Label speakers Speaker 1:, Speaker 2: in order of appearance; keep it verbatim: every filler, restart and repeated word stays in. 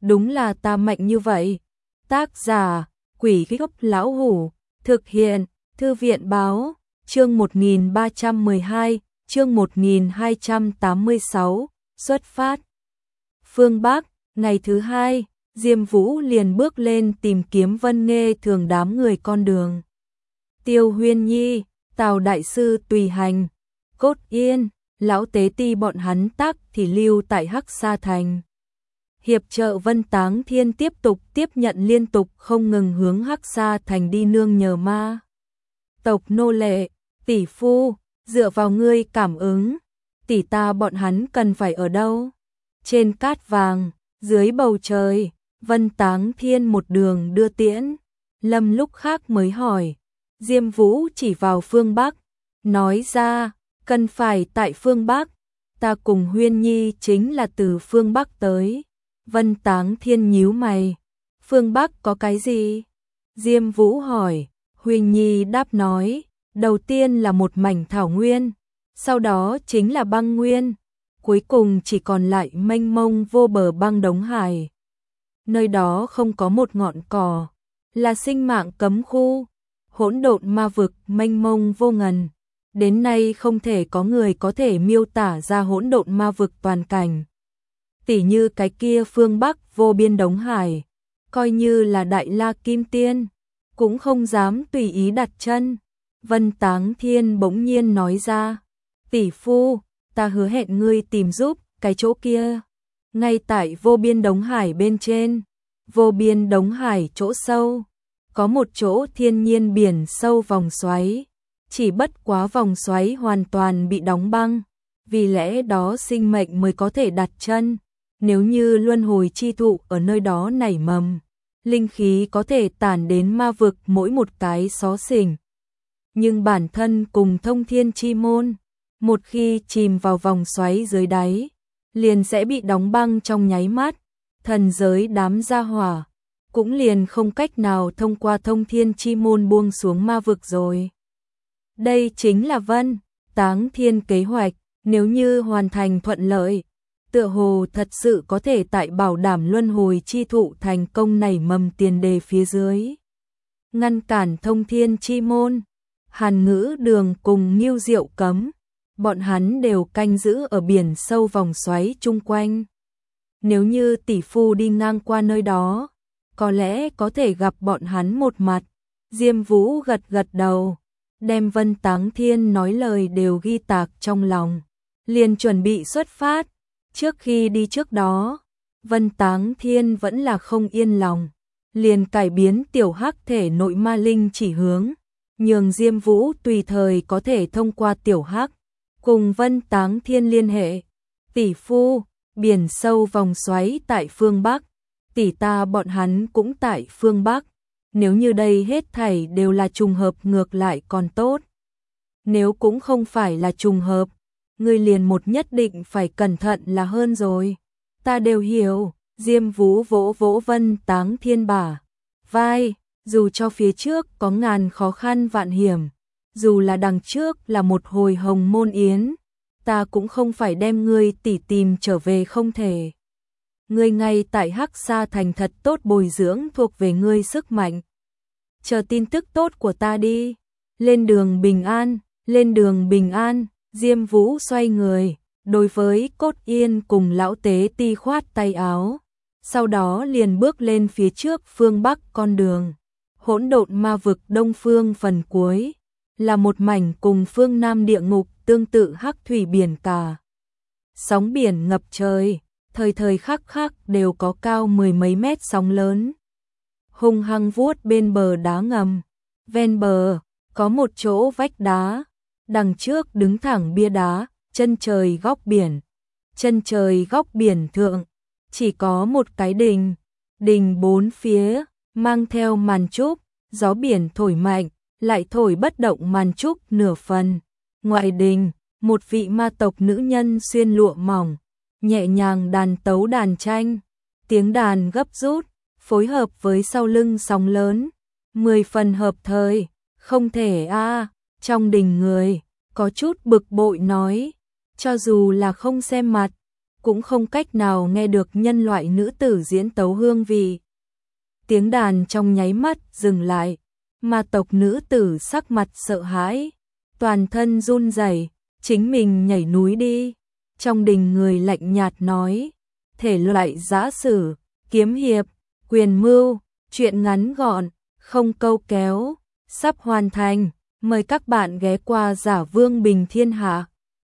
Speaker 1: đúng là ta mạnh như vậy. Tác giả, Quỷ Gốc Lão Hủ, thực hiện, Thư viện Báo, chương một nghìn ba trăm mười hai, chương một nghìn hai trăm tám mươi sáu, xuất phát. Phương Bắc, ngày thứ hai, Diêm Vũ liền bước lên tìm kiếm Vân Nghê Thường đám người con đường. Tiêu Huyên Nhi, Tào Đại Sư tùy hành, Cốt Yên, Lão Tế Ti bọn hắn tắc thì lưu tại Hắc Sa Thành. Hiệp trợ Vân Táng Thiên tiếp tục tiếp nhận liên tục không ngừng hướng Hắc Sa Thành đi nương nhờ ma tộc nô lệ. Tỷ phu, dựa vào ngươi cảm ứng, tỷ ta bọn hắn cần phải ở đâu? Trên cát vàng, dưới bầu trời, Vân Táng Thiên một đường đưa tiễn. Lâm lúc khác mới hỏi, Diêm Vũ chỉ vào phương Bắc, nói ra, cần phải tại phương Bắc, ta cùng Huyên Nhi chính là từ phương Bắc tới. Vân Táng Thiên nhíu mày, phương Bắc có cái gì? Diêm Vũ hỏi. Huyên Nhi đáp nói, đầu tiên là một mảnh thảo nguyên, sau đó chính là băng nguyên, cuối cùng chỉ còn lại mênh mông vô bờ băng đống hải. Nơi đó không có một ngọn cỏ, là sinh mạng cấm khu, hỗn độn ma vực mênh mông vô ngần. Đến nay không thể có người có thể miêu tả ra hỗn độn ma vực toàn cảnh. Tỉ như cái kia phương Bắc vô biên đống hải, coi như là Đại La Kim Tiên, cũng không dám tùy ý đặt chân. Vân Táng Thiên bỗng nhiên nói ra, tỷ phu, ta hứa hẹn ngươi tìm giúp cái chỗ kia, ngay tại vô biên đống hải bên trên. Vô biên đống hải chỗ sâu, có một chỗ thiên nhiên biển sâu vòng xoáy, chỉ bất quá vòng xoáy hoàn toàn bị đóng băng, vì lẽ đó sinh mệnh mới có thể đặt chân. Nếu như luân hồi chi thụ ở nơi đó nảy mầm, linh khí có thể tản đến ma vực mỗi một cái xó xỉnh. Nhưng bản thân cùng thông thiên chi môn, một khi chìm vào vòng xoáy dưới đáy, liền sẽ bị đóng băng trong nháy mắt. Thần giới đám gia hỏa, cũng liền không cách nào thông qua thông thiên chi môn buông xuống ma vực rồi. Đây chính là Vân Táng Thiên kế hoạch, nếu như hoàn thành thuận lợi, tựa hồ thật sự có thể tại bảo đảm luân hồi chi thụ thành công nảy mầm tiền đề phía dưới. Ngăn cản thông thiên chi môn, Hàn Ngữ Đường cùng Ngưu Diệu Cấm, bọn hắn đều canh giữ ở biển sâu vòng xoáy chung quanh. Nếu như tỷ phu đi ngang qua nơi đó, có lẽ có thể gặp bọn hắn một mặt. Diêm Vũ gật gật đầu, đem Vân Táng Thiên nói lời đều ghi tạc trong lòng, liền chuẩn bị xuất phát. Trước khi đi trước đó, Vân Táng Thiên vẫn là không yên lòng, liền cải biến tiểu hắc thể nội ma linh chỉ hướng, nhường Diêm Vũ tùy thời có thể thông qua tiểu hắc cùng Vân Táng Thiên liên hệ. Tỷ phu, biển sâu vòng xoáy tại phương Bắc, tỷ ta bọn hắn cũng tại phương Bắc. Nếu như đây hết thảy đều là trùng hợp ngược lại còn tốt. Nếu cũng không phải là trùng hợp, ngươi liền một nhất định phải cẩn thận là hơn rồi. Ta đều hiểu. Diêm Vũ vỗ vỗ Vân Táng Thiên bả vai, dù cho phía trước có ngàn khó khăn vạn hiểm, dù là đằng trước là một hồi hồng môn yến, ta cũng không phải đem ngươi tỉ tìm trở về không thể. Ngươi ngay tại Hắc Sa Thành thật tốt bồi dưỡng thuộc về ngươi sức mạnh. Chờ tin tức tốt của ta đi. Lên đường bình an, lên đường bình an. Diêm Vũ xoay người, đối với Cốt Yên cùng Lão Tế Ti khoát tay áo, sau đó liền bước lên phía trước phương Bắc con đường. Hỗn độn ma vực đông phương phần cuối, là một mảnh cùng phương Nam địa ngục tương tự hắc thủy biển cả. Sóng biển ngập trời, thời thời khắc khắc đều có cao mười mấy mét sóng lớn. Hung hăng vuốt bên bờ đá ngầm, ven bờ, có một chỗ vách đá. Đằng trước đứng thẳng bia đá, chân trời góc biển. Chân trời góc biển thượng, chỉ có một cái đình. Đình bốn phía, mang theo màn trúc, gió biển thổi mạnh, lại thổi bất động màn trúc nửa phần. Ngoại đình, một vị ma tộc nữ nhân xuyên lụa mỏng, nhẹ nhàng đàn tấu đàn tranh. Tiếng đàn gấp rút, phối hợp với sau lưng sóng lớn. Mười phần hợp thời, không thể a à. Trong đình người, có chút bực bội nói, cho dù là không xem mặt, cũng không cách nào nghe được nhân loại nữ tử diễn tấu hương vị. Tiếng đàn trong nháy mắt dừng lại, ma tộc nữ tử sắc mặt sợ hãi, toàn thân run rẩy, chính mình nhảy núi đi. Trong đình người lạnh nhạt nói, thể loại giã sử, kiếm hiệp, quyền mưu, truyện ngắn gọn, không câu kéo, sắp hoàn thành, mời các bạn ghé qua Giả Vương Bình Thiên Hạ.